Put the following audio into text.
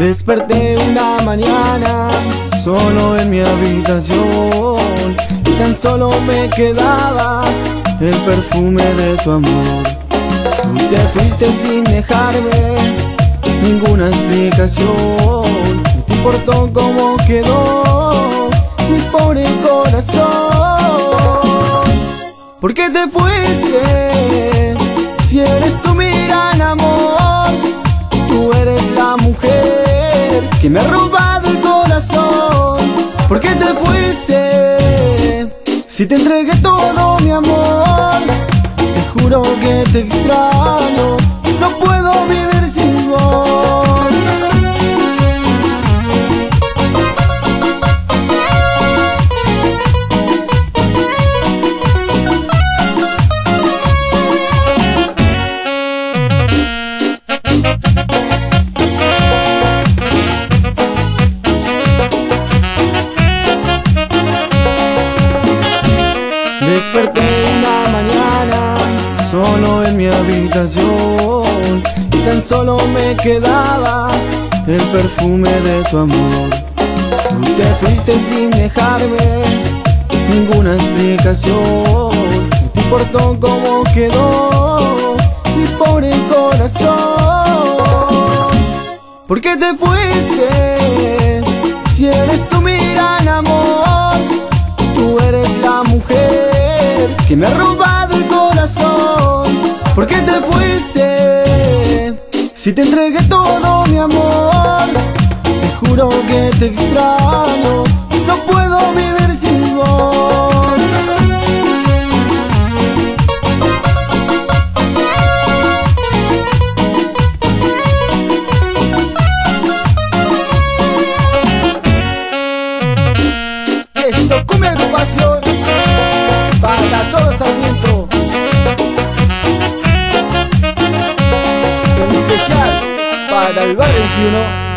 Desperté una mañana solo en mi habitación y tan solo me quedaba el perfume de tu amor. Tú te fuiste sin dejarme ninguna explicación. No te importó cómo quedó mi pobre corazón. ¿Por qué te fuiste si eres tú mi gran amor? Tú eres la mujer que me ha robado el corazón. ¿Por qué te fuiste si te entregué todo mi amor? Te juro que te extraño, no puedo vivir sin vos. Desperté una mañana solo en mi habitación y tan solo me quedaba el perfume de tu amor. Tú te fuiste sin dejarme ninguna explicación. No te importó cómo quedó mi pobre corazón. ¿Por qué te fuiste si eres tú mi gran amor? Tú eres la mujer que me ha robado el corazón. ¿Por qué te fuiste si te entregué todo mi amor? Te juro que te extraño, no puedo vivir sin vos. Esto come agrupación para todos Sarmiento, en especial para el bar 21.